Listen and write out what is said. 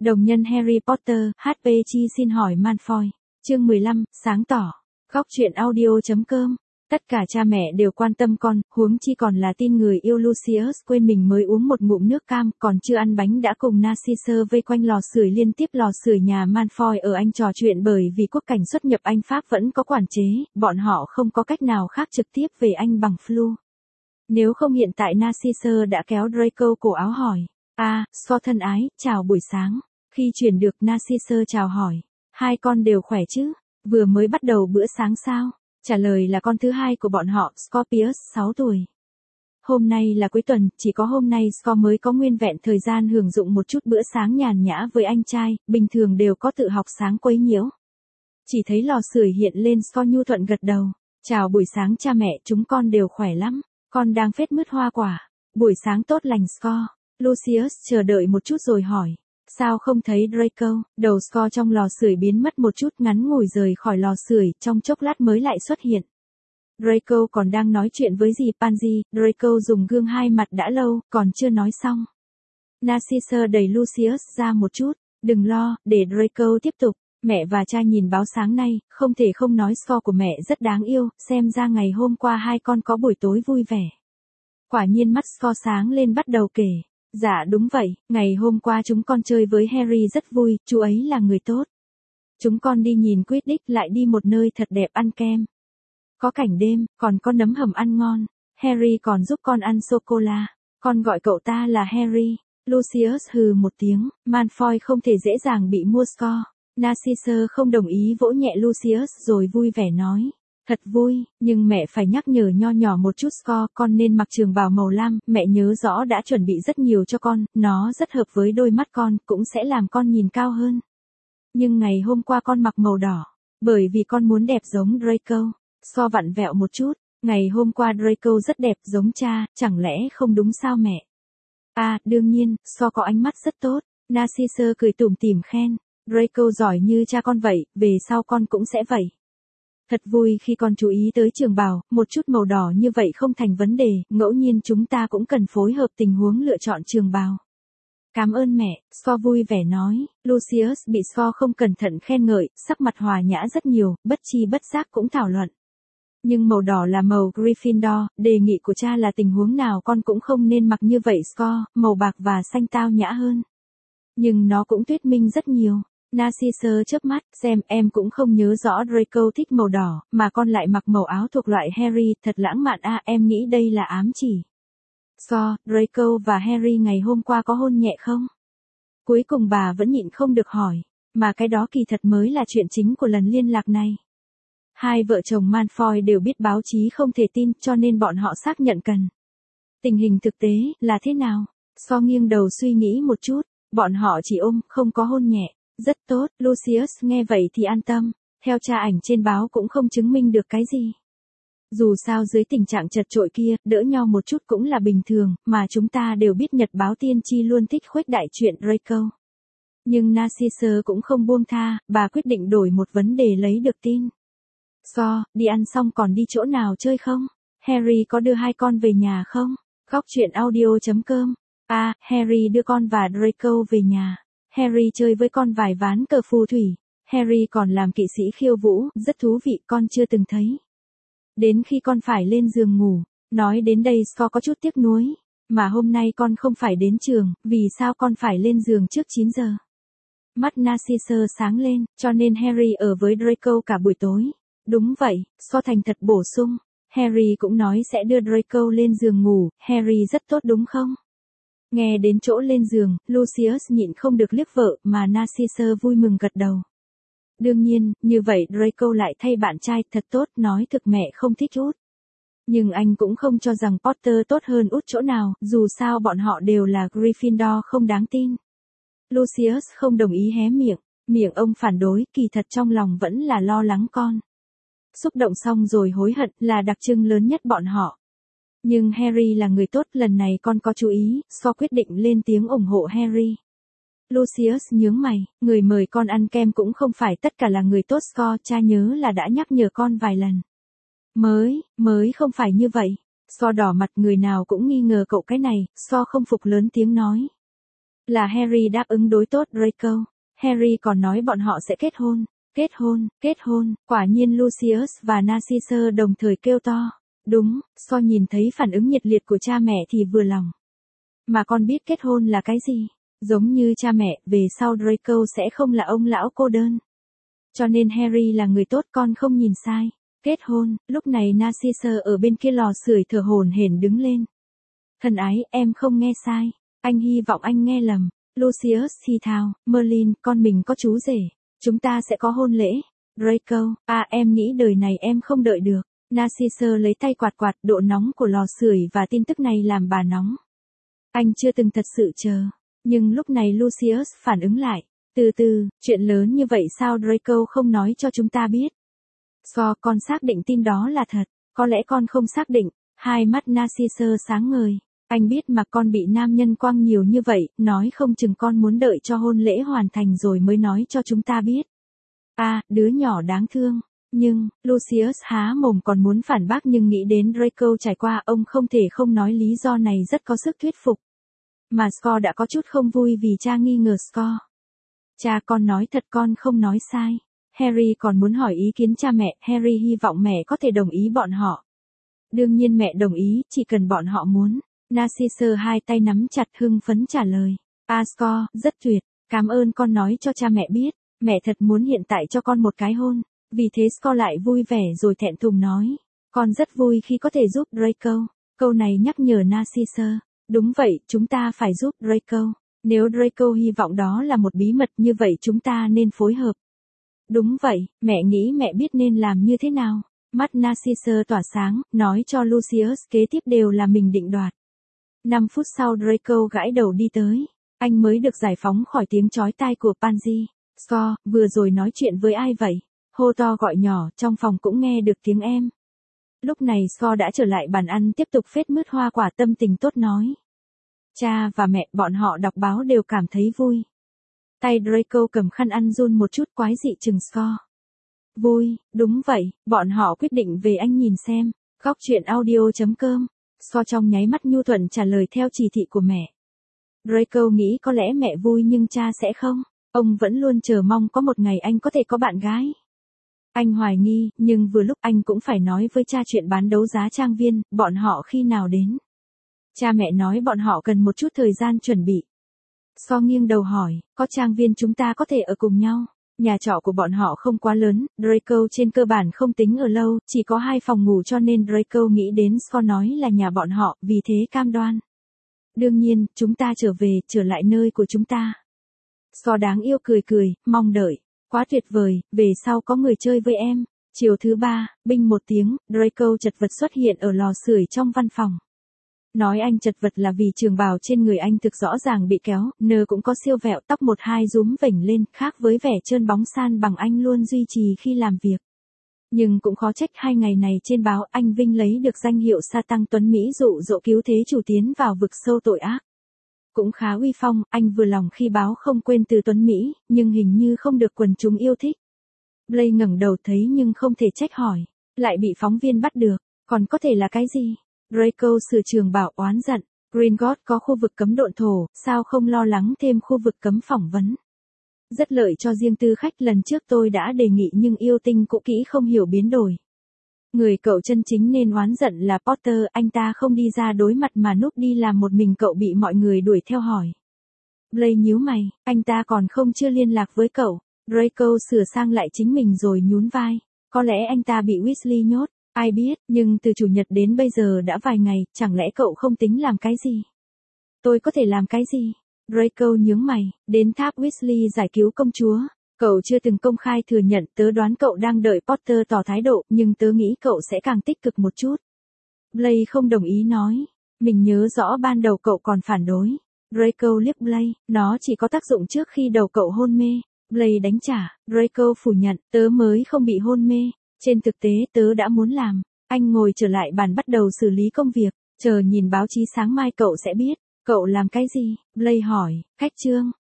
Đồng nhân Harry Potter, HPG xin hỏi Malfoy. Chương 15, sáng tỏ. Góc truyện audio.com. Tất cả cha mẹ đều quan tâm con, huống chi còn là tin người yêu Lucius quên mình mới uống một ngụm nước cam, còn chưa ăn bánh đã cùng Narcissa vây quanh lò sưởi liên tiếp lò sưởi nhà Malfoy ở Anh trò chuyện bởi vì quốc cảnh xuất nhập Anh Pháp vẫn có quản chế, bọn họ không có cách nào khác trực tiếp về Anh bằng flu. Nếu không hiện tại Narcissa đã kéo Draco cổ áo hỏi. Scott thân ái, chào buổi sáng. Khi chuyển được Narcissa chào hỏi. Hai con đều khỏe chứ? Vừa mới bắt đầu bữa sáng sao? Trả lời là con thứ hai của bọn họ, Scorpius, 6 tuổi. Hôm nay là cuối tuần, chỉ có hôm nay Scott mới có nguyên vẹn thời gian hưởng dụng một chút bữa sáng nhàn nhã với anh trai, bình thường đều có tự học sáng quấy nhiễu. Chỉ thấy lò sưởi hiện lên Scott nhu thuận gật đầu. Chào buổi sáng cha mẹ, chúng con đều khỏe lắm. Con đang phết mứt hoa quả. Buổi sáng tốt lành Scott. Lucius chờ đợi một chút rồi hỏi. Sao không thấy Draco? Đầu Scott trong lò sưởi biến mất một chút, ngắn ngủi rời khỏi lò sưởi, trong chốc lát mới lại xuất hiện. Draco còn đang nói chuyện với dì Pansy, Draco dùng gương hai mặt đã lâu, còn chưa nói xong. Narcissa đẩy Lucius ra một chút. Đừng lo, để Draco tiếp tục. Mẹ và cha nhìn báo sáng nay, không thể không nói Scott của mẹ rất đáng yêu, xem ra ngày hôm qua hai con có buổi tối vui vẻ. Quả nhiên mắt Scott sáng lên bắt đầu kể. Dạ đúng vậy, ngày hôm qua chúng con chơi với Harry rất vui, chú ấy là người tốt. Chúng con đi nhìn Quidditch lại đi một nơi thật đẹp ăn kem. Có cảnh đêm, còn có nấm hầm ăn ngon. Harry còn giúp con ăn sô-cô-la. Con gọi cậu ta là Harry. Lucius hừ một tiếng, Malfoy không thể dễ dàng bị mua score. Narcissa không đồng ý vỗ nhẹ Lucius rồi vui vẻ nói. Thật vui, nhưng mẹ phải nhắc nhở nho nhỏ một chút Scott, con nên mặc trường bào màu lam, mẹ nhớ rõ đã chuẩn bị rất nhiều cho con, nó rất hợp với đôi mắt con, cũng sẽ làm con nhìn cao hơn. Nhưng ngày hôm qua con mặc màu đỏ, bởi vì con muốn đẹp giống Draco. Scott vặn vẹo một chút, ngày hôm qua Draco rất đẹp giống cha, chẳng lẽ không đúng sao mẹ? Đương nhiên, Scott có ánh mắt rất tốt, Narcissa cười tủm tỉm khen, Draco giỏi như cha con vậy, về sau con cũng sẽ vậy. Thật vui khi con chú ý tới trường bào, một chút màu đỏ như vậy không thành vấn đề, ngẫu nhiên chúng ta cũng cần phối hợp tình huống lựa chọn trường bào. Cảm ơn mẹ, Scott vui vẻ nói, Lucius bị Scott không cẩn thận khen ngợi, sắc mặt hòa nhã rất nhiều, bất chi bất giác cũng thảo luận. Nhưng màu đỏ là màu Gryffindor, đề nghị của cha là tình huống nào con cũng không nên mặc như vậy Scott, màu bạc và xanh tao nhã hơn. Nhưng nó cũng thuyết minh rất nhiều. Narcissa chớp mắt, xem em cũng không nhớ rõ Draco thích màu đỏ, mà con lại mặc màu áo thuộc loại Harry, thật lãng mạn em nghĩ đây là ám chỉ. Scott, Draco và Harry ngày hôm qua có hôn nhẹ không? Cuối cùng bà vẫn nhịn không được hỏi, mà cái đó kỳ thật mới là chuyện chính của lần liên lạc này. Hai vợ chồng Malfoy đều biết báo chí không thể tin cho nên bọn họ xác nhận cần. Tình hình thực tế là thế nào? Scott nghiêng đầu suy nghĩ một chút, bọn họ chỉ ôm, không có hôn nhẹ. Rất tốt, Lucius nghe vậy thì an tâm, theo tra ảnh trên báo cũng không chứng minh được cái gì. Dù sao dưới tình trạng chật chội kia, đỡ nhau một chút cũng là bình thường, mà chúng ta đều biết nhật báo tiên tri luôn thích khuếch đại chuyện Draco. Nhưng Narcissa cũng không buông tha, bà quyết định đổi một vấn đề lấy được tin. Scott, đi ăn xong còn đi chỗ nào chơi không? Harry có đưa hai con về nhà không? Góc truyện audio.com. Harry đưa con và Draco về nhà. Harry chơi với con vài ván cờ phù thủy. Harry còn làm kỵ sĩ khiêu vũ, rất thú vị, con chưa từng thấy. Đến khi con phải lên giường ngủ, nói đến đây Scott có chút tiếc nuối. Mà hôm nay con không phải đến trường, vì sao con phải lên giường trước 9 giờ? Mắt Narcissa sáng lên, cho nên Harry ở với Draco cả buổi tối. Đúng vậy, Scott thành thật bổ sung. Harry cũng nói sẽ đưa Draco lên giường ngủ, Harry rất tốt đúng không? Nghe đến chỗ lên giường, Lucius nhịn không được liếc vợ mà Narcissa vui mừng gật đầu. Đương nhiên, như vậy Draco lại thay bạn trai thật tốt, nói thực mẹ không thích Út. Nhưng anh cũng không cho rằng Potter tốt hơn Út chỗ nào, dù sao bọn họ đều là Gryffindor không đáng tin. Lucius không đồng ý hé miệng ông phản đối, kỳ thật trong lòng vẫn là lo lắng con. Xúc động xong rồi hối hận là đặc trưng lớn nhất bọn họ. Nhưng Harry là người tốt, lần này con có chú ý, Scott quyết định lên tiếng ủng hộ Harry. Lucius nhướng mày, người mời con ăn kem cũng không phải tất cả là người tốt Scott, cha nhớ là đã nhắc nhở con vài lần. Mới không phải như vậy. Scott đỏ mặt, người nào cũng nghi ngờ cậu cái này, Scott không phục lớn tiếng nói. Là Harry đáp ứng đối tốt Draco. Harry còn nói bọn họ sẽ kết hôn. Kết hôn, quả nhiên Lucius và Narcissus đồng thời kêu to. Đúng, so nhìn thấy phản ứng nhiệt liệt của cha mẹ thì vừa lòng. Mà con biết kết hôn là cái gì? Giống như cha mẹ, về sau Draco sẽ không là ông lão cô đơn. Cho nên Harry là người tốt, con không nhìn sai. Kết hôn, lúc này Narcissus ở bên kia lò sưởi thở hổn hển đứng lên. Thân ái, em không nghe sai. Anh hy vọng anh nghe lầm. Lucius thì thào, Merlin, con mình có chú rể. Chúng ta sẽ có hôn lễ. Draco, em nghĩ đời này em không đợi được. Narcissus lấy tay quạt quạt độ nóng của lò sưởi và tin tức này làm bà nóng. Anh chưa từng thật sự chờ. Nhưng lúc này Lucius phản ứng lại. Từ từ, chuyện lớn như vậy sao Draco không nói cho chúng ta biết? Con xác định tin đó là thật. Có lẽ con không xác định. Hai mắt Narcissus sáng ngời. Anh biết mà con bị nam nhân quăng nhiều như vậy, nói không chừng con muốn đợi cho hôn lễ hoàn thành rồi mới nói cho chúng ta biết. Đứa nhỏ đáng thương. Nhưng, Lucius há mồm còn muốn phản bác nhưng nghĩ đến Draco trải qua ông không thể không nói lý do này rất có sức thuyết phục. Mà Scott đã có chút không vui vì cha nghi ngờ Scott. Cha con nói thật con không nói sai. Harry còn muốn hỏi ý kiến cha mẹ, Harry hy vọng mẹ có thể đồng ý bọn họ. Đương nhiên mẹ đồng ý, chỉ cần bọn họ muốn. Narcissus hai tay nắm chặt hưng phấn trả lời. Scott, rất tuyệt, cảm ơn con nói cho cha mẹ biết, mẹ thật muốn hiện tại cho con một cái hôn. Vì thế Scott lại vui vẻ rồi thẹn thùng nói. Con rất vui khi có thể giúp Draco. Câu này nhắc nhở Narcissus. Đúng vậy, chúng ta phải giúp Draco. Nếu Draco hy vọng đó là một bí mật như vậy chúng ta nên phối hợp. Đúng vậy, mẹ nghĩ mẹ biết nên làm như thế nào. Mắt Narcissus tỏa sáng, nói cho Lucius kế tiếp đều là mình định đoạt. 5 phút sau Draco gãi đầu đi tới. Anh mới được giải phóng khỏi tiếng chói tai của Pansy. Scott, vừa rồi nói chuyện với ai vậy? Hô to gọi nhỏ, trong phòng cũng nghe được tiếng em. Lúc này Scott đã trở lại bàn ăn tiếp tục phết mứt hoa quả tâm tình tốt nói. Cha và mẹ bọn họ đọc báo đều cảm thấy vui. Tay Draco cầm khăn ăn run một chút quái dị chừng Scott. Vui, đúng vậy, bọn họ quyết định về anh nhìn xem. Góc truyện audio.com. Scott trong nháy mắt nhu thuận trả lời theo chỉ thị của mẹ. Draco nghĩ có lẽ mẹ vui nhưng cha sẽ không. Ông vẫn luôn chờ mong có một ngày anh có thể có bạn gái. Anh hoài nghi, nhưng vừa lúc anh cũng phải nói với cha chuyện bán đấu giá trang viên, bọn họ khi nào đến. Cha mẹ nói bọn họ cần một chút thời gian chuẩn bị. Scott nghiêng đầu hỏi, có trang viên chúng ta có thể ở cùng nhau. Nhà trọ của bọn họ không quá lớn, Draco trên cơ bản không tính ở lâu, chỉ có 2 phòng ngủ cho nên Draco nghĩ đến Scott nói là nhà bọn họ, vì thế cam đoan. Đương nhiên, chúng ta trở lại nơi của chúng ta. Scott đáng yêu cười, mong đợi. Quá tuyệt vời, về sau có người chơi với em. Chiều thứ 3, binh một tiếng, Draco chật vật xuất hiện ở lò sưởi trong văn phòng. Nói anh chật vật là vì trường bào trên người anh thực rõ ràng bị kéo, nơ cũng có siêu vẹo, tóc một hai rúm vểnh lên, khác với vẻ trơn bóng san bằng anh luôn duy trì khi làm việc. Nhưng cũng khó trách 2 ngày này trên báo anh Vinh lấy được danh hiệu sa tăng tuấn Mỹ dụ dỗ cứu thế chủ tiến vào vực sâu tội ác. Cũng khá uy phong, anh vừa lòng khi báo không quên từ tuấn Mỹ, nhưng hình như không được quần chúng yêu thích. Blake ngẩng đầu thấy nhưng không thể trách hỏi, lại bị phóng viên bắt được, còn có thể là cái gì? Draco sửa trường bảo oán giận, Gringotts có khu vực cấm độn thổ, sao không lo lắng thêm khu vực cấm phỏng vấn? Rất lợi cho riêng tư khách, lần trước tôi đã đề nghị nhưng yêu tinh cũ kỹ không hiểu biến đổi. Người cậu chân chính nên oán giận là Potter, anh ta không đi ra đối mặt mà núp đi làm một mình cậu bị mọi người đuổi theo hỏi. Blake nhíu mày, anh ta còn chưa liên lạc với cậu. Draco sửa sang lại chính mình rồi nhún vai. Có lẽ anh ta bị Weasley nhốt, ai biết, nhưng từ chủ nhật đến bây giờ đã vài ngày, chẳng lẽ cậu không tính làm cái gì? Tôi có thể làm cái gì? Draco nhướng mày, đến tháp Weasley giải cứu công chúa. Cậu chưa từng công khai thừa nhận, tớ đoán cậu đang đợi Potter tỏ thái độ, nhưng tớ nghĩ cậu sẽ càng tích cực một chút. Blake không đồng ý nói. Mình nhớ rõ ban đầu cậu còn phản đối. Draco liếc Blake, nó chỉ có tác dụng trước khi đầu cậu hôn mê. Blake đánh trả, Draco phủ nhận, tớ mới không bị hôn mê. Trên thực tế tớ đã muốn làm. Anh ngồi trở lại bàn bắt đầu xử lý công việc, chờ nhìn báo chí sáng mai cậu sẽ biết. Cậu làm cái gì? Blake hỏi, cách chương.